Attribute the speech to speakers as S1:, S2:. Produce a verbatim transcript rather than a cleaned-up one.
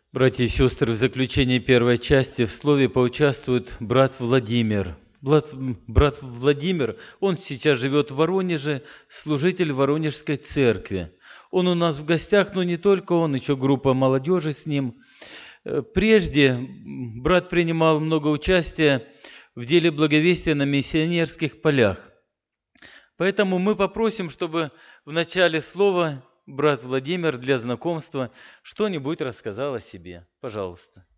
S1: Братья и сестры, в заключении первой части в слове поучаствует брат Владимир. Брат, брат Владимир, он сейчас живет в Воронеже, служитель Воронежской церкви. Он у нас в гостях, но не только он, еще группа молодежи с ним. Прежде брат принимал много участия в деле благовестия на миссионерских полях. Поэтому мы попросим, чтобы в начале слова брат Владимир для знакомства что-нибудь рассказал о себе. Пожалуйста.